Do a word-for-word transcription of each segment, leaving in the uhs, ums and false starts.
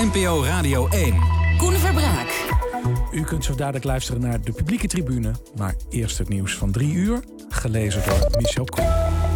N P O Radio één. Koen Verbraak. U kunt zo dadelijk luisteren naar de publieke tribune. Maar eerst het nieuws van drie uur, gelezen door Michel Koen.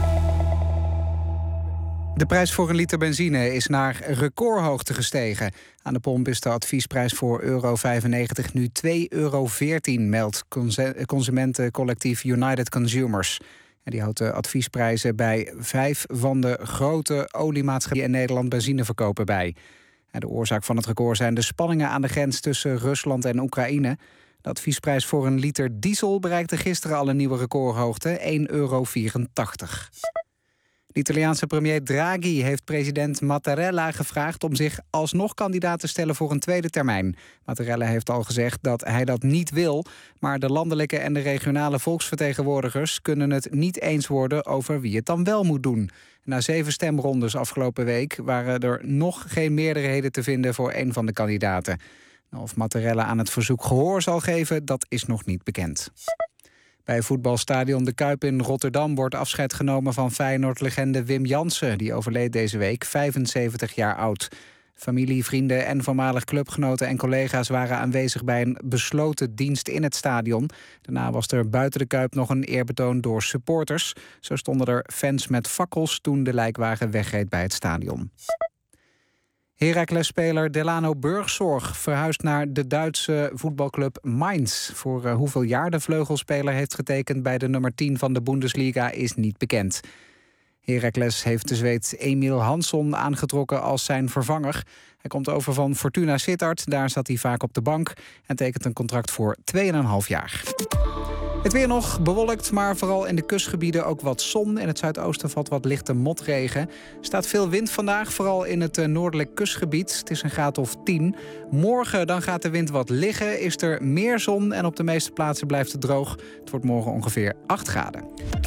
De prijs voor een liter benzine is naar recordhoogte gestegen. Aan de pomp is de adviesprijs voor euro vijfennegentig nu twee euro veertien, meldt consumentencollectief United Consumers. En die houdt de adviesprijzen bij vijf van de grote oliemaatschappijen in Nederland benzine verkopen bij. En de oorzaak van het record zijn de spanningen aan de grens tussen Rusland en Oekraïne. De adviesprijs voor een liter diesel bereikte gisteren al een nieuwe recordhoogte, één euro vierentachtig. De Italiaanse premier Draghi heeft president Mattarella gevraagd om zich alsnog kandidaat te stellen voor een tweede termijn. Mattarella heeft al gezegd dat hij dat niet wil, maar de landelijke en de regionale volksvertegenwoordigers kunnen het niet eens worden over wie het dan wel moet doen. Na zeven stemrondes afgelopen week waren er nog geen meerderheden te vinden voor een van de kandidaten. Of Mattarella aan het verzoek gehoor zal geven, dat is nog niet bekend. Bij voetbalstadion De Kuip in Rotterdam wordt afscheid genomen van Feyenoord-legende Wim Jansen. Die overleed deze week, vijfenzeventig jaar oud. Familie, vrienden en voormalig clubgenoten en collega's waren aanwezig bij een besloten dienst in het stadion. Daarna was er buiten de Kuip nog een eerbetoon door supporters. Zo stonden er fans met fakkels toen de lijkwagen wegreed bij het stadion. Heracles-speler Delano Burgzorg verhuist naar de Duitse voetbalclub Mainz. Voor uh, hoeveel jaar de vleugelspeler heeft getekend bij de nummer tien van de Bundesliga is niet bekend. Heracles heeft de Zweed Emil Hansson aangetrokken als zijn vervanger. Hij komt over van Fortuna Sittard, daar zat hij vaak op de bank en tekent een contract voor twee en een half jaar. Het weer nog bewolkt, maar vooral in de kustgebieden ook wat zon. In het zuidoosten valt wat lichte motregen. Er staat veel wind vandaag, vooral in het noordelijk kustgebied. Het is een graad of tien. Morgen dan gaat de wind wat liggen, is er meer zon en op de meeste plaatsen blijft het droog. Het wordt morgen ongeveer acht graden.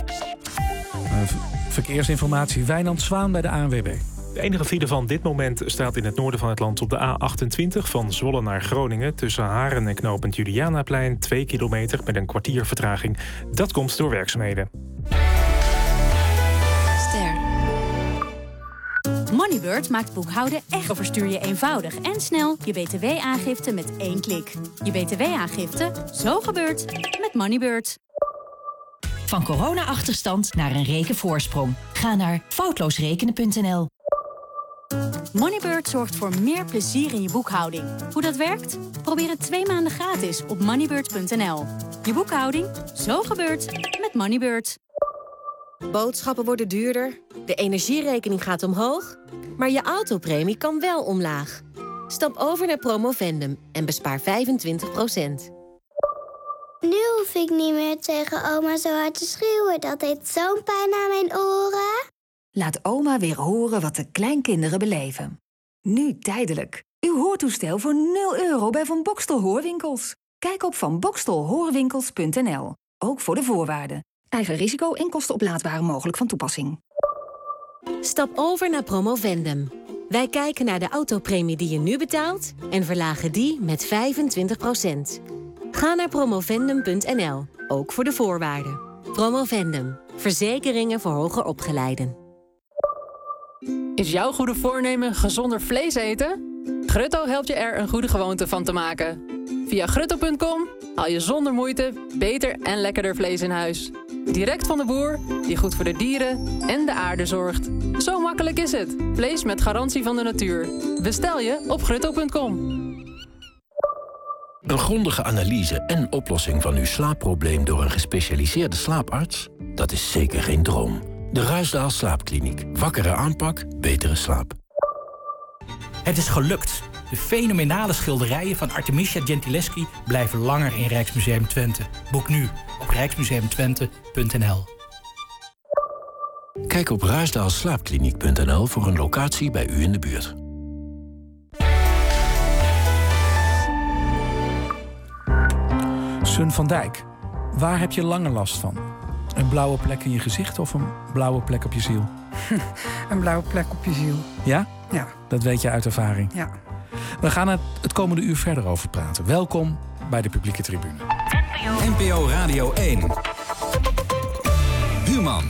Verkeersinformatie, Wijnand Zwaan bij de A N W B. De enige file van dit moment staat in het noorden van het land op de A achtentwintig... van Zwolle naar Groningen. Tussen Haren en knooppunt Julianaplein, twee kilometer met een kwartier vertraging. Dat komt door werkzaamheden. Ster. Moneybird maakt boekhouden echt. Overstuur je eenvoudig en snel je B T W-aangifte met één klik. Je B T W-aangifte, zo gebeurt met Moneybird. Van corona-achterstand naar een rekenvoorsprong. Ga naar foutloosrekenen punt n l. Moneybird zorgt voor meer plezier in je boekhouding. Hoe dat werkt? Probeer het twee maanden gratis op moneybird punt n l. Je boekhouding, zo gebeurt met Moneybird. Boodschappen worden duurder, de energierekening gaat omhoog, maar je autopremie kan wel omlaag. Stap over naar Promovendum en bespaar vijfentwintig procent. Nu hoef ik niet meer tegen oma zo hard te schreeuwen. Dat heeft zo'n pijn aan mijn oren. Laat oma weer horen wat de kleinkinderen beleven. Nu tijdelijk. Uw hoortoestel voor nul euro bij Van Bokstel Hoorwinkels. Kijk op van bokstel hoorwinkels punt n l. Ook voor de voorwaarden. Eigen risico en kosten oplaadbaar mogelijk van toepassing. Stap over naar Promovendum. Wij kijken naar de autopremie die je nu betaalt en verlagen die met vijfentwintig procent. Ga naar promovendum punt n l, ook voor de voorwaarden. Promovendum, verzekeringen voor hoger opgeleiden. Is jouw goede voornemen gezonder vlees eten? Grutto helpt je er een goede gewoonte van te maken. Via grutto punt com haal je zonder moeite beter en lekkerder vlees in huis. Direct van de boer, die goed voor de dieren en de aarde zorgt. Zo makkelijk is het. Vlees met garantie van de natuur. Bestel je op grutto punt com. Een grondige analyse en oplossing van uw slaapprobleem door een gespecialiseerde slaaparts? Dat is zeker geen droom. De Ruisdaal Slaapkliniek. Wakkere aanpak, betere slaap. Het is gelukt. De fenomenale schilderijen van Artemisia Gentileschi blijven langer in Rijksmuseum Twente. Boek nu op rijksmuseum twente punt n l. Kijk op ruisdaal slaapkliniek punt n l voor een locatie bij u in de buurt. Sun van Dijk, waar heb je lange last van? Een blauwe plek in je gezicht of een blauwe plek op je ziel? Een blauwe plek op je ziel. Ja? Ja. Dat weet je uit ervaring. Ja. We gaan er het komende uur verder over praten. Welkom bij de publieke tribune. N P O Radio één. Human.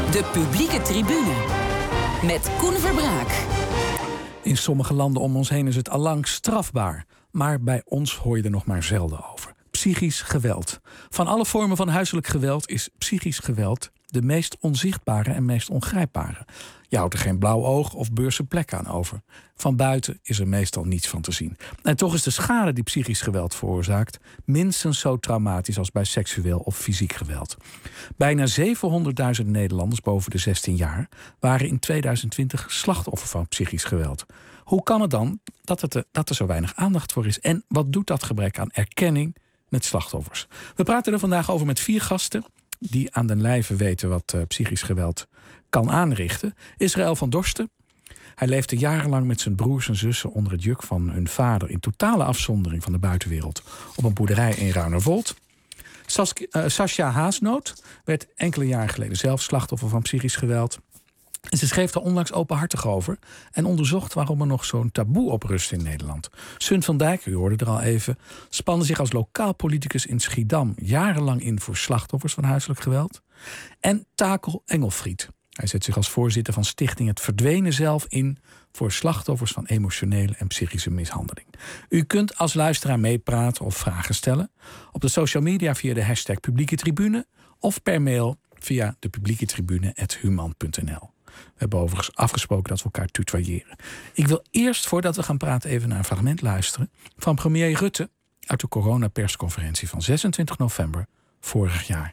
De publieke tribune. Met Koen Verbraak. In sommige landen om ons heen is het allang strafbaar. Maar bij ons hoor je er nog maar zelden over. Psychisch geweld. Van alle vormen van huiselijk geweld is psychisch geweld de meest onzichtbare en meest ongrijpbare. Je houdt er geen blauw oog of beurse plek aan over. Van buiten is er meestal niets van te zien. En toch is de schade die psychisch geweld veroorzaakt minstens zo traumatisch als bij seksueel of fysiek geweld. Bijna zevenhonderdduizend Nederlanders boven de zestien jaar waren in tweeduizend twintig slachtoffer van psychisch geweld. Hoe kan het dan dat, het er, dat er zo weinig aandacht voor is? En wat doet dat gebrek aan erkenning met slachtoffers? We praten er vandaag over met vier gasten die aan den lijve weten wat uh, psychisch geweld kan aanrichten. Israël van Dorsten. Hij leefde jarenlang met zijn broers en zussen onder het juk van hun vader in totale afzondering van de buitenwereld op een boerderij in Ruinerwold. Sas- uh, Sascha Haasnoot werd enkele jaren geleden zelf slachtoffer van psychisch geweld. En ze schreef er onlangs openhartig over en onderzocht waarom er nog zo'n taboe op rust in Nederland. Sun van Dijk, u hoorde er al even, spande zich als lokaal politicus in Schiedam jarenlang in voor slachtoffers van huiselijk geweld. En Takel Engelfried. Hij zet zich als voorzitter van stichting Het Verdwenen Zelf in voor slachtoffers van emotionele en psychische mishandeling. U kunt als luisteraar meepraten of vragen stellen op de social media via de hashtag Publieke Tribune of per mail via de publieke tribune apenstaartje human punt n l. We hebben overigens afgesproken dat we elkaar tutoyeren. Ik wil eerst, voordat we gaan praten, even naar een fragment luisteren van premier Rutte uit de coronapersconferentie van zesentwintig november vorig jaar.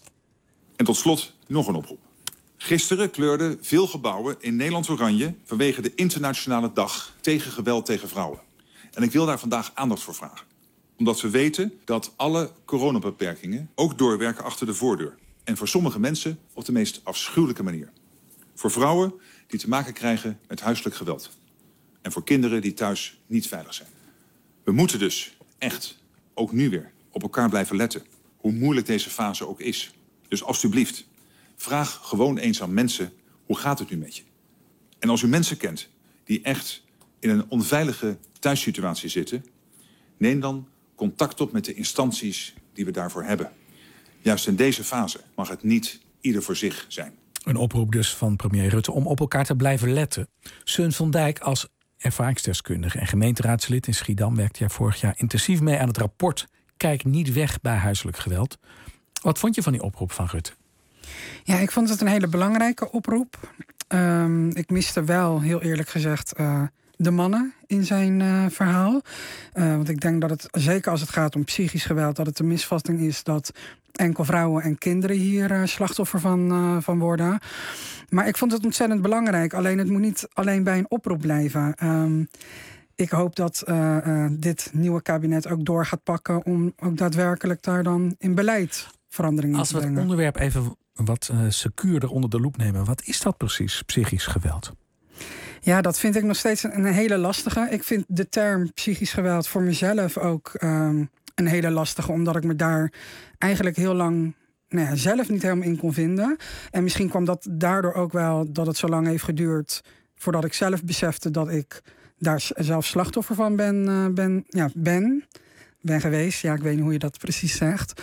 En tot slot nog een oproep. Gisteren kleurden veel gebouwen in Nederland oranje vanwege de internationale dag tegen geweld tegen vrouwen. En ik wil daar vandaag aandacht voor vragen. Omdat we weten dat alle coronabeperkingen ook doorwerken achter de voordeur. En voor sommige mensen op de meest afschuwelijke manier. Voor vrouwen die te maken krijgen met huiselijk geweld. En voor kinderen die thuis niet veilig zijn. We moeten dus echt, ook nu weer, op elkaar blijven letten. Hoe moeilijk deze fase ook is. Dus alstublieft, vraag gewoon eens aan mensen, hoe gaat het nu met je? En als u mensen kent die echt in een onveilige thuissituatie zitten, neem dan contact op met de instanties die we daarvoor hebben. Juist in deze fase mag het niet ieder voor zich zijn. Een oproep dus van premier Rutte om op elkaar te blijven letten. Sun van Dijk, als ervaringsdeskundige en gemeenteraadslid in Schiedam werkte jij vorig jaar intensief mee aan het rapport Kijk niet weg bij huiselijk geweld. Wat vond je van die oproep van Rutte? Ja, ik vond het een hele belangrijke oproep. Um, ik miste wel, heel eerlijk gezegd, uh, de mannen in zijn uh, verhaal. Uh, want ik denk dat het, zeker als het gaat om psychisch geweld, dat het de misvatting is dat enkel vrouwen en kinderen hier uh, slachtoffer van, uh, van worden. Maar ik vond het ontzettend belangrijk. Alleen het moet niet alleen bij een oproep blijven. Um, ik hoop dat uh, uh, dit nieuwe kabinet ook door gaat pakken om ook daadwerkelijk daar dan in beleid veranderingen Als te we brengen. het onderwerp even wat uh, secuurder onder de loep nemen, wat is dat precies, psychisch geweld? Ja, dat vind ik nog steeds een, een hele lastige. Ik vind de term psychisch geweld voor mezelf ook um, een hele lastige, omdat ik me daar eigenlijk heel lang nou ja, zelf niet helemaal in kon vinden. En misschien kwam dat daardoor ook wel dat het zo lang heeft geduurd voordat ik zelf besefte dat ik daar zelf slachtoffer van ben, uh, ben, ja, ben, ben geweest. Ja, ik weet niet hoe je dat precies zegt.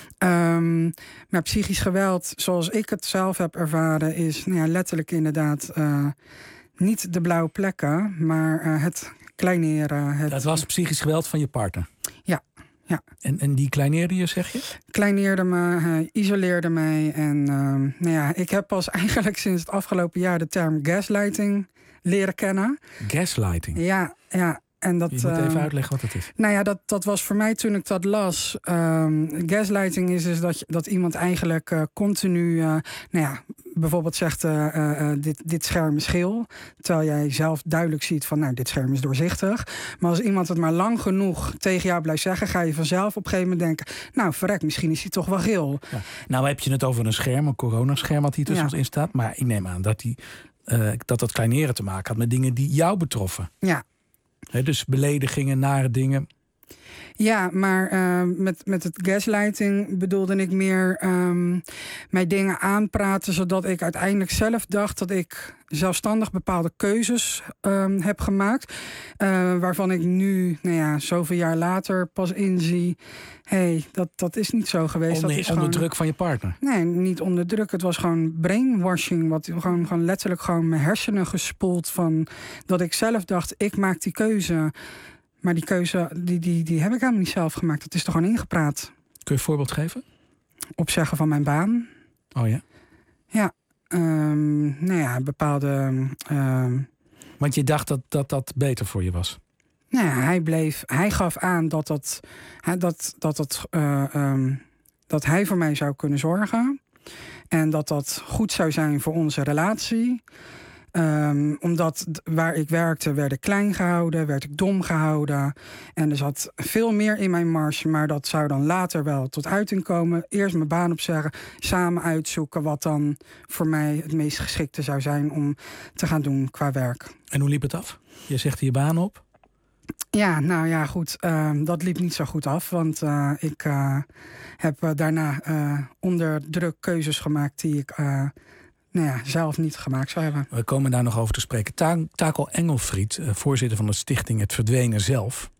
Um, maar psychisch geweld, zoals ik het zelf heb ervaren, is nou ja, letterlijk inderdaad uh, niet de blauwe plekken, maar uh, het kleineren. Het... Dat was psychisch geweld van je partner? Ja. ja. En, en die kleineerde je, zeg je? Kleineerde me, uh, isoleerde mij. En uh, nou ja, ik heb pas eigenlijk sinds het afgelopen jaar de term gaslighting leren kennen. Gaslighting? Ja, ja. En dat, je moet even uh, uitleggen wat het is. Nou ja, dat, dat was voor mij toen ik dat las. Um, gaslighting is dus dat, je, dat iemand eigenlijk uh, continu, uh, nou ja, bijvoorbeeld zegt uh, uh, dit, dit scherm is geel. Terwijl jij zelf duidelijk ziet van, nou, dit scherm is doorzichtig. Maar als iemand het maar lang genoeg tegen jou blijft zeggen, ga je vanzelf op een gegeven moment denken, nou, verrek, misschien is hij toch wel geel. Ja. Nou heb je het over een scherm, een coronascherm wat hier tussen ons in staat. Maar ik neem aan dat, die, uh, dat dat kleineren te maken had met dingen die jou betroffen. Ja. He, dus beledigingen, nare dingen. Ja, maar uh, met, met het gaslighting bedoelde ik meer um, mij dingen aanpraten, zodat ik uiteindelijk zelf dacht dat ik zelfstandig bepaalde keuzes um, heb gemaakt. Uh, waarvan ik nu, nou ja, zoveel jaar later pas inzie, hé, hey, dat, dat is niet zo geweest. Onder, dat is onder gewoon, druk van je partner? Nee, niet onder druk. Het was gewoon brainwashing. Wat gewoon, gewoon letterlijk gewoon mijn hersenen gespoeld van dat ik zelf dacht, ik maak die keuze. Maar die keuze, die, die, die heb ik helemaal niet zelf gemaakt. Dat is er gewoon ingepraat. Kun je een voorbeeld geven? Opzeggen van mijn baan. Oh ja? Ja. Um, nou ja, bepaalde... Um, Want je dacht dat, dat dat beter voor je was? Nou ja, hij bleef... Hij gaf aan dat, dat, dat, dat, dat, uh, um, dat hij voor mij zou kunnen zorgen. En dat dat goed zou zijn voor onze relatie. Um, omdat waar ik werkte werd ik klein gehouden, werd ik dom gehouden. En er zat veel meer in mijn marge, maar dat zou dan later wel tot uiting komen. Eerst mijn baan opzeggen, samen uitzoeken wat dan voor mij het meest geschikte zou zijn om te gaan doen qua werk. En hoe liep het af? Je zegt je baan op? Ja, nou ja, goed. Uh, dat liep niet zo goed af. Want uh, ik uh, heb uh, daarna uh, onder druk keuzes gemaakt die ik... Uh, Nou ja, zelf niet gemaakt zou hebben. We komen daar nog over te spreken. Ta- Taco Engelfried, voorzitter van de stichting Het Verdwenen Zelf.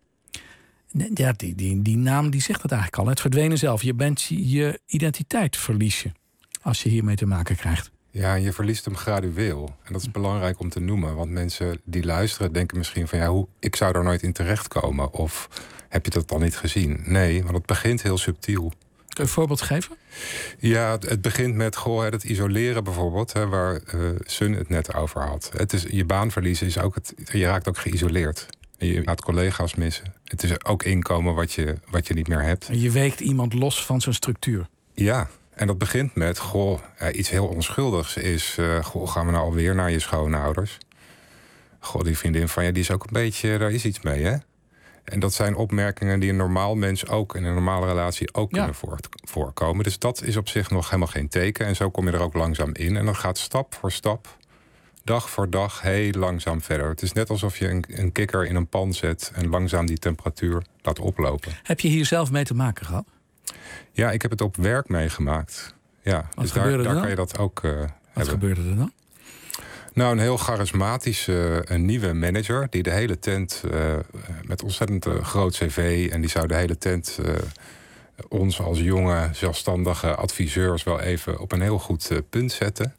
Ja, die, die, die naam die zegt het eigenlijk al. Het verdwenen zelf. Je bent je identiteit verlies je als je hiermee te maken krijgt. Ja, je verliest hem gradueel. En dat is belangrijk om te noemen. Want mensen die luisteren denken misschien van... ja, hoe, ik zou er nooit in terechtkomen. Of heb je dat dan niet gezien? Nee, want het begint heel subtiel. Kun je een voorbeeld geven? Ja, het begint met goh, het isoleren bijvoorbeeld, hè, waar uh, Sun het net over had. Het is, je baan verliezen is ook het, je raakt ook geïsoleerd. Je gaat collega's missen. Het is ook inkomen wat je, wat je niet meer hebt. Je weekt iemand los van zijn structuur. Ja, en dat begint met goh, iets heel onschuldigs is, uh, goh, gaan we nou alweer naar je schoonouders? Goh, die vriendin van je, die is ook een beetje, daar is iets mee, hè? En dat zijn opmerkingen die een normaal mens ook... in een normale relatie ook ja. kunnen voort, voorkomen. Dus dat is op zich nog helemaal geen teken. En zo kom je er ook langzaam in. En dat gaat stap voor stap, dag voor dag, heel langzaam verder. Het is net alsof je een, een kikker in een pan zet... en langzaam die temperatuur laat oplopen. Heb je hier zelf mee te maken gehad? Ja, ik heb het op werk meegemaakt. Ja, Wat dus daar, daar kan je dat ook uh, Wat hebben. gebeurde er dan? Nou, een heel charismatische een nieuwe manager... die de hele tent uh, met ontzettend uh, groot cv... en die zou de hele tent uh, ons als jonge, zelfstandige adviseurs... wel even op een heel goed uh, punt zetten.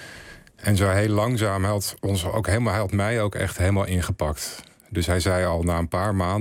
En zo heel langzaam had ons ook helemaal, hij had mij ook echt helemaal ingepakt. Dus hij zei al na een paar maanden...